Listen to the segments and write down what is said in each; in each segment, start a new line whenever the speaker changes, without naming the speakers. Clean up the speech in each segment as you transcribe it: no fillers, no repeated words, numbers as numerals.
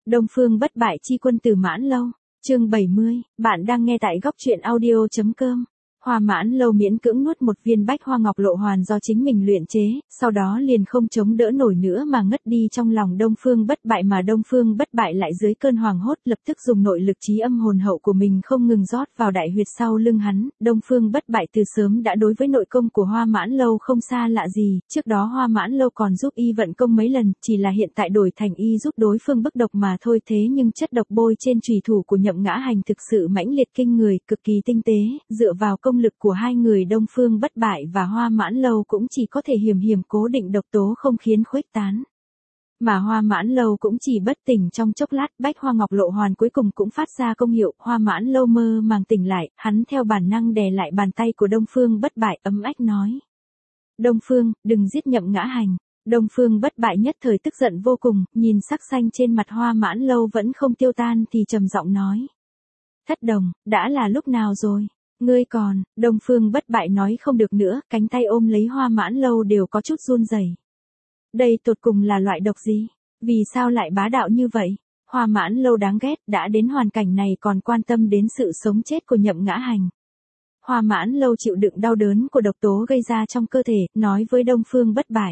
Đông Phương bất bại chi quân Tử Mãn Lâu, chương 70, bạn đang nghe tại góc truyện audio.com. Hoa Mãn Lâu miễn cưỡng nuốt một viên bách hoa ngọc lộ hoàn do chính mình luyện chế, sau đó liền không chống đỡ nổi nữa mà ngất đi trong lòng Đông Phương bất bại, mà Đông Phương bất bại lại dưới cơn hoảng hốt lập tức dùng nội lực trí âm hồn hậu của mình không ngừng rót vào đại huyệt sau lưng hắn. Đông Phương bất bại từ sớm đã đối với nội công của Hoa Mãn Lâu không xa lạ gì, trước đó Hoa Mãn Lâu còn giúp y vận công mấy lần, chỉ là hiện tại đổi thành y giúp đối phương bức độc mà thôi. Thế nhưng chất độc bôi trên chùy thủ của Nhậm Ngã Hành thực sự mãnh liệt kinh người, cực kỳ tinh tế, dựa vào công lực của hai người Đông Phương bất bại và Hoa Mãn Lâu cũng chỉ có thể hiểm hiểm cố định độc tố không khiến khuếch tán. Mà Hoa Mãn Lâu cũng chỉ bất tỉnh trong chốc lát, bách hoa ngọc lộ hoàn cuối cùng cũng phát ra công hiệu. Hoa Mãn Lâu mơ màng tỉnh lại, hắn theo bản năng đè lại bàn tay của Đông Phương bất bại, ấm ách nói: Đông Phương, đừng giết Nhậm Ngã Hành. Đông Phương bất bại nhất thời tức giận vô cùng, nhìn sắc xanh trên mặt Hoa Mãn Lâu vẫn không tiêu tan thì trầm giọng nói: Thất Đồng, đã là lúc nào rồi? Ngươi còn? Đông Phương bất bại nói không được nữa, cánh tay ôm lấy Hoa Mãn Lâu đều có chút run rẩy. Đây tột cùng là loại độc gì? Vì sao lại bá đạo như vậy? Hoa Mãn Lâu đáng ghét, đã đến hoàn cảnh này còn quan tâm đến sự sống chết của Nhậm Ngã Hành. Hoa Mãn Lâu chịu đựng đau đớn của độc tố gây ra trong cơ thể, nói với Đông Phương bất bại: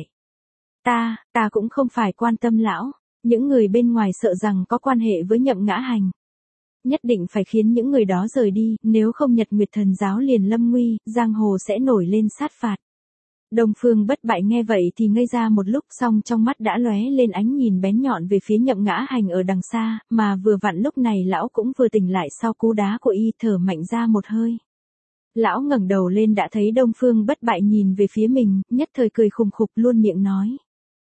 Ta cũng không phải quan tâm lão, những người bên ngoài sợ rằng có quan hệ với Nhậm Ngã Hành. Nhất định phải khiến những người đó rời đi, nếu không Nhật Nguyệt Thần giáo liền lâm nguy, giang hồ sẽ nổi lên sát phạt. Đông Phương bất bại nghe vậy thì ngây ra một lúc, xong trong mắt đã lóe lên ánh nhìn bén nhọn về phía Nhậm Ngã Hành ở đằng xa, mà vừa vặn lúc này lão cũng vừa tỉnh lại sau cú đá của y, thở mạnh ra một hơi. Lão ngẩng đầu lên đã thấy Đông Phương bất bại nhìn về phía mình, nhất thời cười khùng khục luôn miệng nói: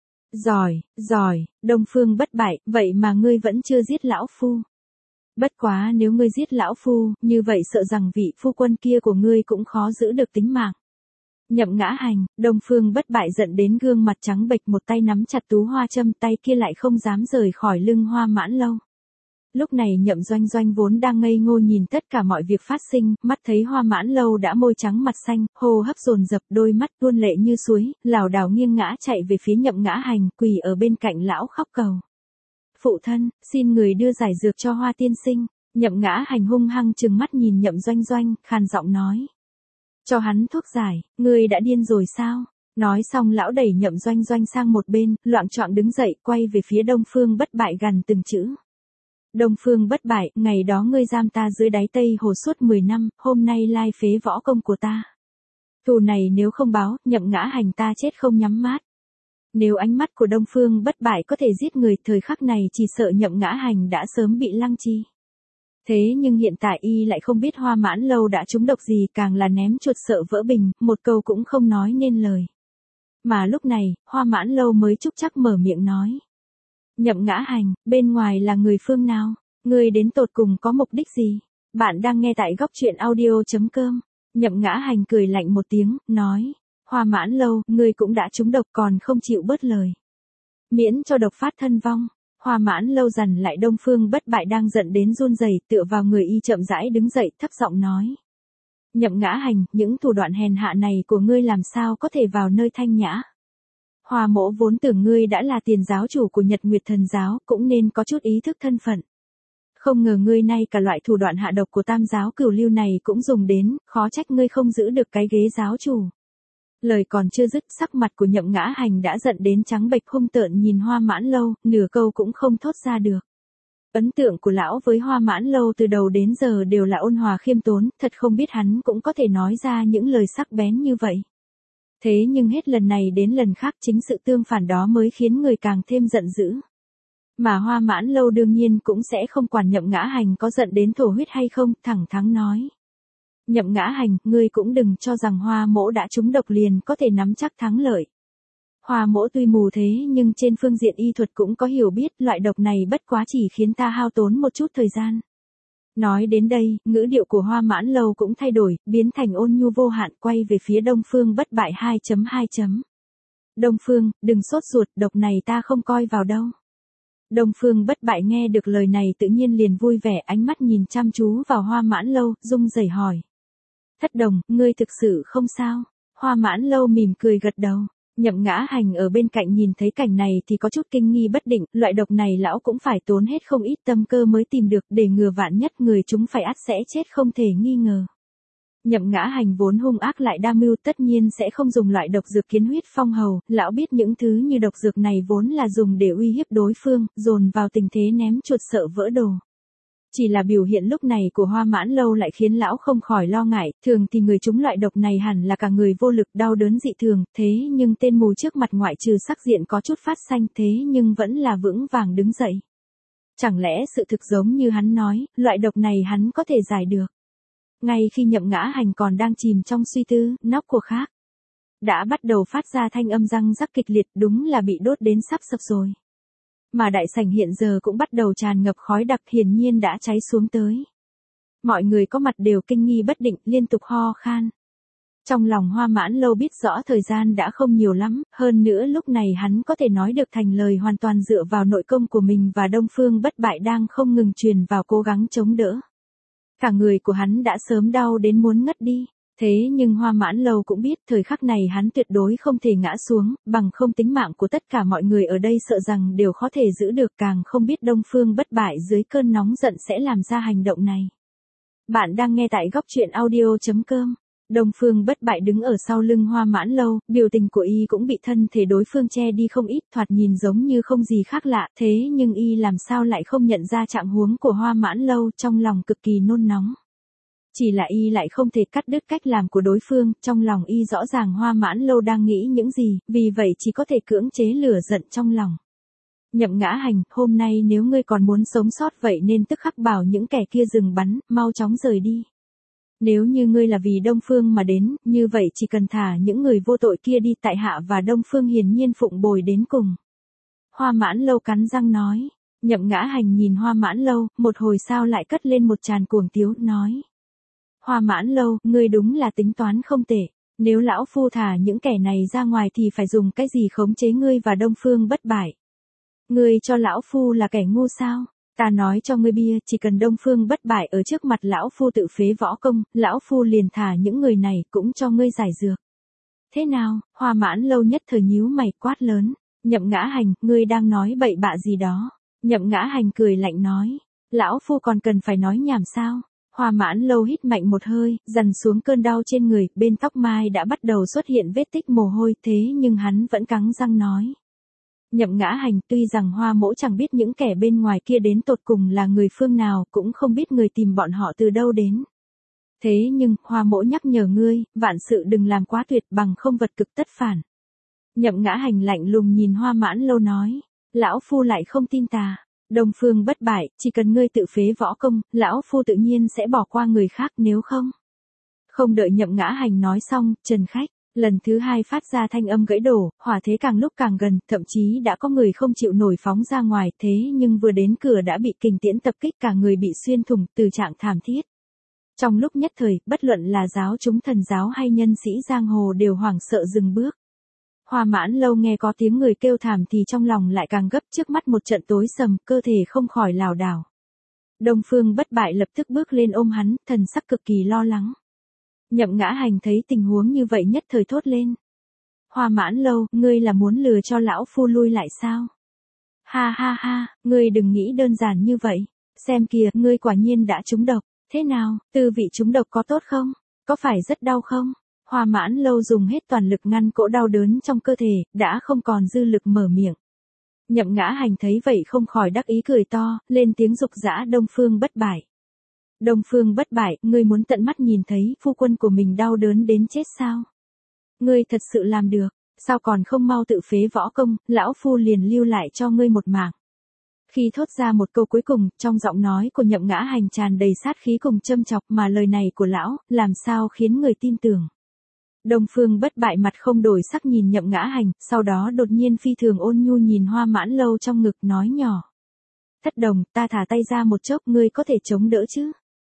Giỏi, Đông Phương bất bại, vậy mà ngươi vẫn chưa giết lão phu. Bất quá nếu ngươi giết lão phu, như vậy sợ rằng vị phu quân kia của ngươi cũng khó giữ được tính mạng. Nhậm Ngã Hành, Đông Phương bất bại giận đến gương mặt trắng bệch, một tay nắm chặt tú hoa châm, tay kia lại không dám rời khỏi lưng Hoa Mãn Lâu. Lúc này Nhậm Doanh Doanh vốn đang ngây ngô nhìn tất cả mọi việc phát sinh, mắt thấy Hoa Mãn Lâu đã môi trắng mặt xanh, hô hấp dồn dập, đôi mắt tuôn lệ như suối, lảo đảo nghiêng ngã chạy về phía Nhậm Ngã Hành, quỳ ở bên cạnh lão khóc cầu: Phụ thân, xin người đưa giải dược cho Hoa tiên sinh. Nhậm Ngã Hành hung hăng trừng mắt nhìn Nhậm Doanh Doanh, khàn giọng nói: Cho hắn thuốc giải, ngươi đã điên rồi sao? Nói xong lão đẩy Nhậm Doanh Doanh sang một bên, loạng choạng đứng dậy, quay về phía Đông Phương bất bại gằn từng chữ: Đông Phương bất bại, ngày đó ngươi giam ta dưới đáy Tây Hồ suốt 10 năm, hôm nay lai phế võ công của ta. Thù này nếu không báo, Nhậm Ngã Hành ta chết không nhắm mắt. Nếu ánh mắt của Đông Phương bất bại có thể giết người, thời khắc này chỉ sợ Nhậm Ngã Hành đã sớm bị lăng chi. Thế nhưng hiện tại y lại không biết Hoa Mãn Lâu đã trúng độc gì, càng là ném chuột sợ vỡ bình, một câu cũng không nói nên lời. Mà lúc này, Hoa Mãn Lâu mới chúc chắc mở miệng nói: Nhậm Ngã Hành, bên ngoài là người phương nào? Ngươi đến tột cùng có mục đích gì? Bạn đang nghe tại góc truyện audio.com. Nhậm Ngã Hành cười lạnh một tiếng, nói: Hoa Mãn Lâu, ngươi cũng đã trúng độc còn không chịu bớt lời. Miễn cho độc phát thân vong. Hoa Mãn Lâu dằn lại Đông Phương bất bại đang giận đến run rẩy, tựa vào người y chậm rãi đứng dậy, thấp giọng nói: Nhậm Ngã Hành, những thủ đoạn hèn hạ này của ngươi làm sao có thể vào nơi thanh nhã? Hoa mỗ vốn tưởng ngươi đã là tiền giáo chủ của Nhật Nguyệt Thần giáo, cũng nên có chút ý thức thân phận. Không ngờ ngươi nay cả loại thủ đoạn hạ độc của tam giáo cửu lưu này cũng dùng đến, khó trách ngươi không giữ được cái ghế giáo chủ. Lời còn chưa dứt, sắc mặt của Nhậm Ngã Hành đã giận đến trắng bệch, hung tợn nhìn Hoa Mãn Lâu, nửa câu cũng không thốt ra được. Ấn tượng của lão với Hoa Mãn Lâu từ đầu đến giờ đều là ôn hòa khiêm tốn, thật không biết hắn cũng có thể nói ra những lời sắc bén như vậy. Thế nhưng hết lần này đến lần khác, chính sự tương phản đó mới khiến người càng thêm giận dữ. Mà Hoa Mãn Lâu đương nhiên cũng sẽ không quản Nhậm Ngã Hành có giận đến thổ huyết hay không, thẳng thắn nói: Nhậm Ngã Hành, ngươi cũng đừng cho rằng Hoa mỗ đã trúng độc liền có thể nắm chắc thắng lợi. Hoa mỗ tuy mù thế nhưng trên phương diện y thuật cũng có hiểu biết, loại độc này bất quá chỉ khiến ta hao tốn một chút thời gian. Nói đến đây, ngữ điệu của Hoa Mãn Lâu cũng thay đổi, biến thành ôn nhu vô hạn, quay về phía Đông Phương bất bại 2.2. Đông Phương, đừng sốt ruột, độc này ta không coi vào đâu. Đông Phương bất bại nghe được lời này tự nhiên liền vui vẻ, ánh mắt nhìn chăm chú vào Hoa Mãn Lâu, rung rẩy hỏi: Thất Đồng, ngươi thực sự không sao? Hoa Mãn Lâu mỉm cười gật đầu. Nhậm Ngã Hành ở bên cạnh nhìn thấy cảnh này thì có chút kinh nghi bất định, loại độc này lão cũng phải tốn hết không ít tâm cơ mới tìm được, để ngừa vạn nhất người chúng phải ắt sẽ chết không thể nghi ngờ. Nhậm Ngã Hành vốn hung ác lại đa mưu, tất nhiên sẽ không dùng loại độc dược kiến huyết phong hầu, lão biết những thứ như độc dược này vốn là dùng để uy hiếp đối phương, dồn vào tình thế ném chuột sợ vỡ đồ. Chỉ là biểu hiện lúc này của Hoa Mãn Lâu lại khiến lão không khỏi lo ngại, thường thì người trúng loại độc này hẳn là cả người vô lực đau đớn dị thường, thế nhưng tên mù trước mặt ngoại trừ sắc diện có chút phát xanh thế nhưng vẫn là vững vàng đứng dậy. Chẳng lẽ sự thực giống như hắn nói, loại độc này hắn có thể giải được. Ngay khi Nhậm Ngã Hành còn đang chìm trong suy tư, nóc của khác đã bắt đầu phát ra thanh âm răng rắc kịch liệt, đúng là bị đốt đến sắp sập rồi. Mà đại sảnh hiện giờ cũng bắt đầu tràn ngập khói đặc, hiển nhiên đã cháy xuống tới. Mọi người có mặt đều kinh nghi bất định, liên tục ho khan. Trong lòng Hoa Mãn Lâu biết rõ thời gian đã không nhiều lắm, hơn nữa lúc này hắn có thể nói được thành lời hoàn toàn dựa vào nội công của mình và Đông Phương Bất Bại đang không ngừng truyền vào cố gắng chống đỡ. Cả người của hắn đã sớm đau đến muốn ngất đi. Thế nhưng Hoa Mãn Lâu cũng biết thời khắc này hắn tuyệt đối không thể ngã xuống, bằng không tính mạng của tất cả mọi người ở đây sợ rằng đều khó thể giữ được, càng không biết Đông Phương Bất Bại dưới cơn nóng giận sẽ làm ra hành động này. Bạn đang nghe tại góc truyện audio.com. Đông Phương Bất Bại đứng ở sau lưng Hoa Mãn Lâu, biểu tình của y cũng bị thân thể đối phương che đi không ít, thoạt nhìn giống như không gì khác lạ, thế nhưng y làm sao lại không nhận ra trạng huống của Hoa Mãn Lâu, trong lòng cực kỳ nôn nóng. Chỉ là y lại không thể cắt đứt cách làm của đối phương, trong lòng y rõ ràng Hoa Mãn Lâu đang nghĩ những gì, vì vậy chỉ có thể cưỡng chế lửa giận trong lòng. Nhậm Ngã Hành, hôm nay nếu ngươi còn muốn sống sót vậy nên tức khắc bảo những kẻ kia dừng bắn, mau chóng rời đi. Nếu như ngươi là vì Đông Phương mà đến, như vậy chỉ cần thả những người vô tội kia đi, tại hạ và Đông Phương hiển nhiên phụng bồi đến cùng. Hoa Mãn Lâu cắn răng nói. Nhậm Ngã Hành nhìn Hoa Mãn Lâu, một hồi sau lại cất lên một tràng cuồng tiếu, nói. Hoa Mãn Lâu, ngươi đúng là tính toán không tệ. Nếu lão phu thả những kẻ này ra ngoài thì phải dùng cái gì khống chế ngươi và Đông Phương Bất Bại? Ngươi cho lão phu là kẻ ngu sao? Ta nói cho ngươi bia, chỉ cần Đông Phương Bất Bại ở trước mặt lão phu tự phế võ công, lão phu liền thả những người này cũng cho ngươi giải dược. Thế nào? Hoa Mãn Lâu nhất thời nhíu mày quát lớn. Nhậm Ngã Hành, ngươi đang nói bậy bạ gì đó? Nhậm Ngã Hành cười lạnh nói. Lão phu còn cần phải nói nhảm sao? Hoa Mãn Lâu hít mạnh một hơi, dằn xuống cơn đau trên người, bên tóc mai đã bắt đầu xuất hiện vết tích mồ hôi, thế nhưng hắn vẫn cắn răng nói. Nhậm Ngã Hành, tuy rằng Hoa mỗ chẳng biết những kẻ bên ngoài kia đến tột cùng là người phương nào, cũng không biết người tìm bọn họ từ đâu đến. Thế nhưng, Hoa mỗ nhắc nhở ngươi, vạn sự đừng làm quá tuyệt, bằng không vật cực tất phản. Nhậm Ngã Hành lạnh lùng nhìn Hoa Mãn Lâu nói, lão phu lại không tin ta. Đông Phương Bất Bại, chỉ cần ngươi tự phế võ công, lão phu tự nhiên sẽ bỏ qua người khác, nếu không. Không đợi Nhậm Ngã Hành nói xong, Trần Khách lần thứ hai phát ra thanh âm gãy đổ, hỏa thế càng lúc càng gần, thậm chí đã có người không chịu nổi phóng ra ngoài, thế nhưng vừa đến cửa đã bị kình tiễn tập kích, cả người bị xuyên thủng, từ trạng thảm thiết. Trong lúc nhất thời, bất luận là giáo chúng thần giáo hay nhân sĩ giang hồ đều hoảng sợ dừng bước. Hoa Mãn Lâu nghe có tiếng người kêu thảm thì trong lòng lại càng gấp, trước mắt một trận tối sầm, cơ thể không khỏi lảo đảo. Đông Phương Bất Bại lập tức bước lên ôm hắn, thần sắc cực kỳ lo lắng. Nhậm Ngã Hành thấy tình huống như vậy nhất thời thốt lên. Hoa Mãn Lâu, ngươi là muốn lừa cho lão phu lui lại sao? Ha ha ha, ngươi đừng nghĩ đơn giản như vậy. Xem kìa, ngươi quả nhiên đã trúng độc. Thế nào, tư vị trúng độc có tốt không? Có phải rất đau không? Hoa Mãn Lâu dùng hết toàn lực ngăn cỗ đau đớn trong cơ thể, đã không còn dư lực mở miệng. Nhậm Ngã Hành thấy vậy không khỏi đắc ý cười to, lên tiếng giục giã Đông Phương Bất Bại. Đông Phương Bất Bại, ngươi muốn tận mắt nhìn thấy phu quân của mình đau đớn đến chết sao? Ngươi thật sự làm được, sao còn không mau tự phế võ công, lão phu liền lưu lại cho ngươi một mạng. Khi thốt ra một câu cuối cùng, trong giọng nói của Nhậm Ngã Hành tràn đầy sát khí cùng châm chọc, mà lời này của lão, làm sao khiến người tin tưởng. Đông Phương Bất Bại mặt không đổi sắc nhìn Nhậm Ngã Hành, sau đó đột nhiên phi thường ôn nhu nhìn Hoa Mãn Lâu trong ngực, nói nhỏ. Thất đồng, ta thả tay ra một chốc, ngươi có thể chống đỡ chứ?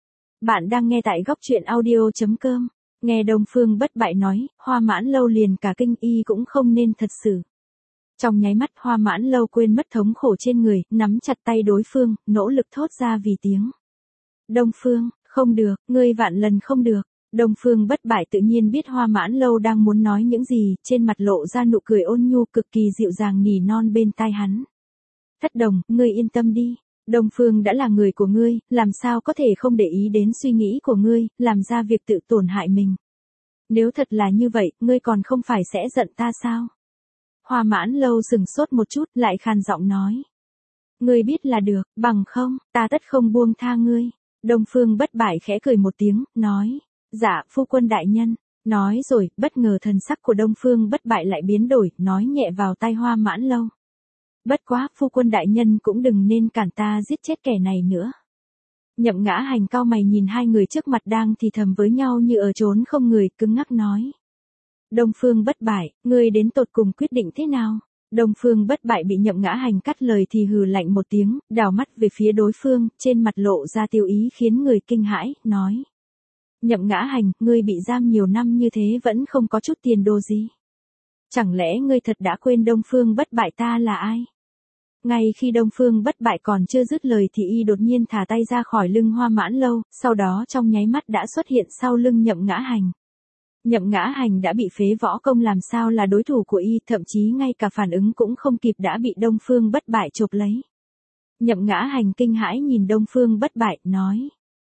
Bạn đang nghe tại góc truyện audio.com. Nghe Đông Phương Bất Bại nói, Hoa Mãn Lâu liền cả kinh, y cũng không nên thật sự. Trong nháy mắt Hoa Mãn Lâu quên mất thống khổ trên người, nắm chặt tay đối phương, nỗ lực thốt ra vì tiếng. Đông Phương, không được, ngươi vạn lần không được. Đông Phương Bất Bại tự nhiên biết Hoa Mãn Lâu đang muốn nói những gì, trên mặt lộ ra nụ cười ôn nhu cực kỳ dịu dàng nỉ non bên tai hắn. Thất Đồng, ngươi yên tâm đi. Đông Phương đã là người của ngươi, làm sao có thể không để ý đến suy nghĩ của ngươi, làm ra việc tự tổn hại mình. Nếu thật là như vậy, ngươi còn không phải sẽ giận ta sao? Hoa Mãn Lâu sừng sốt một chút, lại khàn giọng nói. Ngươi biết là được, bằng không, ta tất không buông tha ngươi. Đông Phương Bất Bại khẽ cười một tiếng, nói. Dạ, phu quân đại nhân. Nói rồi, bất ngờ thần sắc của Đông Phương Bất Bại lại biến đổi, nói nhẹ vào tai Hoa Mãn Lâu. Bất quá, phu quân đại nhân cũng đừng nên cản ta giết chết kẻ này nữa. Nhậm Ngã Hành cau mày nhìn hai người trước mặt đang thì thầm với nhau như ở chốn không người, cứng ngắc nói. Đông Phương Bất Bại, ngươi đến tột cùng quyết định thế nào? Đông Phương Bất Bại bị Nhậm Ngã Hành cắt lời thì hừ lạnh một tiếng, đảo mắt về phía đối phương, trên mặt lộ ra tiêu ý khiến người kinh hãi, nói. Nhậm Ngã Hành, ngươi bị giam nhiều năm như thế vẫn không có chút tiền đồ gì. Chẳng lẽ ngươi thật đã quên Đông Phương Bất Bại ta là ai? Ngay khi Đông Phương Bất Bại còn chưa dứt lời thì y đột nhiên thả tay ra khỏi lưng Hoa Mãn Lâu, sau đó trong nháy mắt đã xuất hiện sau lưng Nhậm Ngã Hành. Nhậm Ngã Hành đã bị phế võ công làm sao là đối thủ của y, thậm chí ngay cả phản ứng cũng không kịp đã bị Đông Phương Bất Bại chộp lấy. Nhậm Ngã Hành kinh hãi nhìn Đông Phương Bất Bại, nói.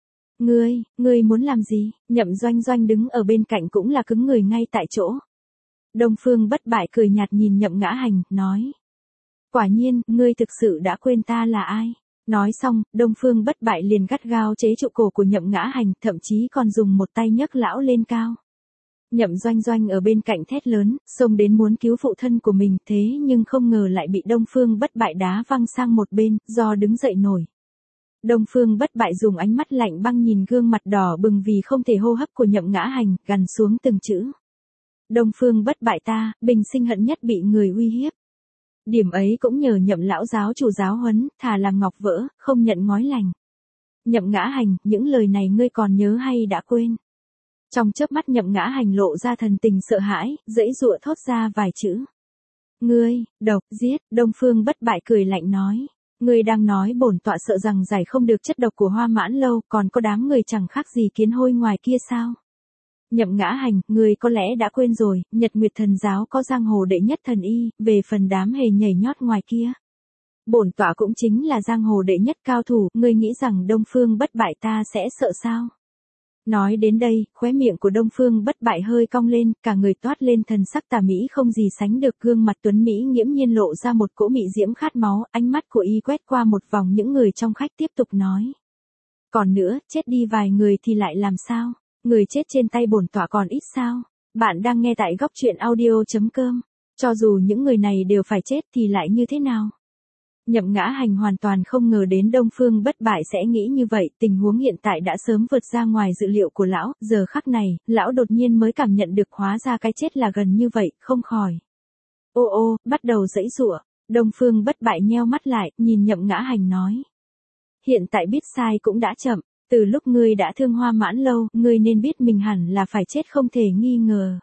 Ngươi muốn làm gì? Nhậm Doanh Doanh đứng ở bên cạnh cũng là cứng người ngay tại chỗ. Đông Phương Bất Bại cười nhạt nhìn Nhậm Ngã Hành, nói. Quả nhiên, ngươi thực sự đã quên ta là ai. Nói xong, Đông Phương Bất Bại liền gắt gao chế trụ cổ của Nhậm Ngã Hành, thậm chí còn dùng một tay nhấc lão lên cao. Nhậm Doanh Doanh ở bên cạnh thét lớn, xông đến muốn cứu phụ thân của mình, thế nhưng không ngờ lại bị Đông Phương Bất Bại đá văng sang một bên, do đứng dậy nổi. Đông Phương Bất Bại dùng ánh mắt lạnh băng nhìn gương mặt đỏ bừng vì không thể hô hấp của Nhậm Ngã Hành, gằn xuống từng chữ. Đông Phương Bất Bại ta, bình sinh hận nhất bị người uy hiếp. Điểm ấy cũng nhờ Nhậm lão giáo chủ giáo huấn, thà làm ngọc vỡ, không nhận ngói lành. Nhậm Ngã Hành, những lời này ngươi còn nhớ hay đã quên? Trong chớp mắt Nhậm Ngã Hành lộ ra thần tình sợ hãi, giãy giụa thốt ra vài chữ. Ngươi, độc, giết, Đông Phương Bất Bại cười lạnh nói. Ngươi đang nói bổn tọa sợ rằng giải không được chất độc của Hoa Mãn Lâu, còn có đám người chẳng khác gì kiến hôi ngoài kia sao? Nhậm Ngã Hành, ngươi có lẽ đã quên rồi, Nhật Nguyệt Thần Giáo có giang hồ đệ nhất thần y, về phần đám hề nhảy nhót ngoài kia. Bổn tọa cũng chính là giang hồ đệ nhất cao thủ, ngươi nghĩ rằng Đông Phương Bất Bại ta sẽ sợ sao? Nói đến đây, khóe miệng của Đông Phương Bất Bại hơi cong lên, cả người toát lên thần sắc tà mỹ không gì sánh được, gương mặt tuấn mỹ nghiễm nhiên lộ ra một cỗ mị diễm khát máu, ánh mắt của y quét qua một vòng những người trong khách tiếp tục nói. Còn nữa, chết đi vài người thì lại làm sao? Người chết trên tay bổn tọa còn ít sao? Bạn đang nghe tại góc truyện audio.com. Cho dù những người này đều phải chết thì lại như thế nào? Nhậm Ngã Hành hoàn toàn không ngờ đến Đông Phương Bất Bại sẽ nghĩ như vậy, tình huống hiện tại đã sớm vượt ra ngoài dự liệu của lão, giờ khắc này, lão đột nhiên mới cảm nhận được hóa ra cái chết là gần như vậy, không khỏi. Ô, bắt đầu giãy giụa. Đông Phương Bất Bại nheo mắt lại, nhìn Nhậm Ngã Hành nói. Hiện tại biết sai cũng đã chậm, từ lúc ngươi đã thương Hoa Mãn Lâu, ngươi nên biết mình hẳn là phải chết không thể nghi ngờ.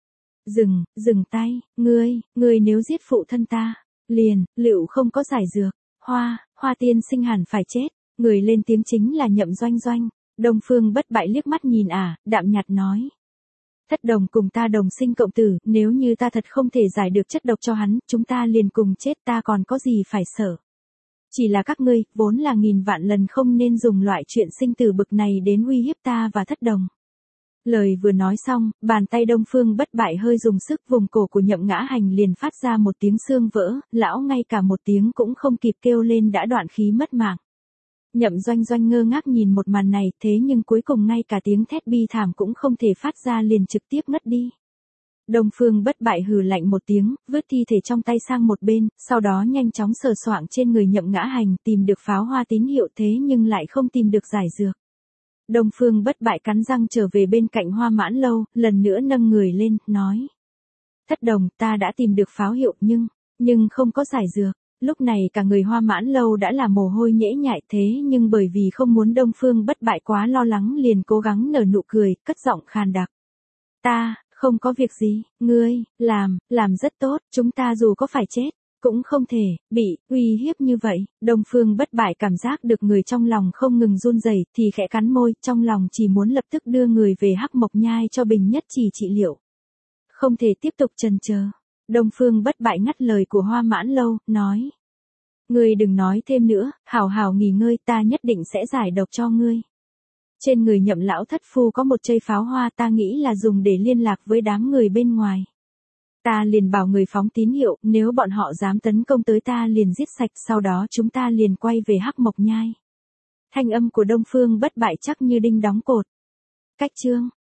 Dừng tay, ngươi nếu giết phụ thân ta. Liệu không có giải dược, Hoa tiên sinh hẳn phải chết, người lên tiếng chính là Nhậm Doanh Doanh. Đông Phương Bất Bại liếc mắt nhìn đạm nhạt nói. Thất Đồng cùng ta đồng sinh cộng tử, nếu như ta thật không thể giải được chất độc cho hắn, chúng ta liền cùng chết, ta còn có gì phải sợ. Chỉ là các ngươi, vốn là nghìn vạn lần không nên dùng loại chuyện sinh tử bực này đến uy hiếp ta và Thất Đồng. Lời vừa nói xong, bàn tay Đông Phương Bất Bại hơi dùng sức, vùng cổ của Nhậm Ngã Hành liền phát ra một tiếng xương vỡ, lão ngay cả một tiếng cũng không kịp kêu lên đã đoạn khí mất mạng. Nhậm Doanh Doanh ngơ ngác nhìn một màn này, thế nhưng cuối cùng ngay cả tiếng thét bi thảm cũng không thể phát ra, liền trực tiếp ngất đi. Đông Phương Bất Bại hừ lạnh một tiếng, vứt thi thể trong tay sang một bên, sau đó nhanh chóng sờ soạng trên người Nhậm Ngã Hành, tìm được pháo hoa tín hiệu, thế nhưng lại không tìm được giải dược. Đông Phương Bất Bại cắn răng trở về bên cạnh Hoa Mãn Lâu, lần nữa nâng người lên, nói. Thất Đồng, ta đã tìm được pháo hiệu nhưng không có giải dược. Lúc này cả người Hoa Mãn Lâu đã là mồ hôi nhễ nhại, thế nhưng bởi vì không muốn Đông Phương Bất Bại quá lo lắng liền cố gắng nở nụ cười, cất giọng khàn đặc. Ta, không có việc gì, ngươi, làm rất tốt, chúng ta dù có phải chết, Cũng không thể, bị, uy hiếp như vậy, Đông Phương Bất Bại cảm giác được người trong lòng không ngừng run rẩy, thì khẽ cắn môi, trong lòng chỉ muốn lập tức đưa người về Hắc Mộc Nhai cho Bình Nhất Chỉ trị liệu. Không thể tiếp tục chần chờ. Đông Phương Bất Bại ngắt lời của Hoa Mãn Lâu, nói. Ngươi đừng nói thêm nữa, hảo hảo nghỉ ngơi, ta nhất định sẽ giải độc cho ngươi. Trên người Nhậm lão thất phu có một chây pháo hoa, ta nghĩ là dùng để liên lạc với đám người bên ngoài. Ta liền bảo người phóng tín hiệu, nếu bọn họ dám tấn công tới ta liền giết sạch, sau đó chúng ta liền quay về Hắc Mộc Nhai. Thanh âm của Đông Phương Bất Bại chắc như đinh đóng cột. Cách chương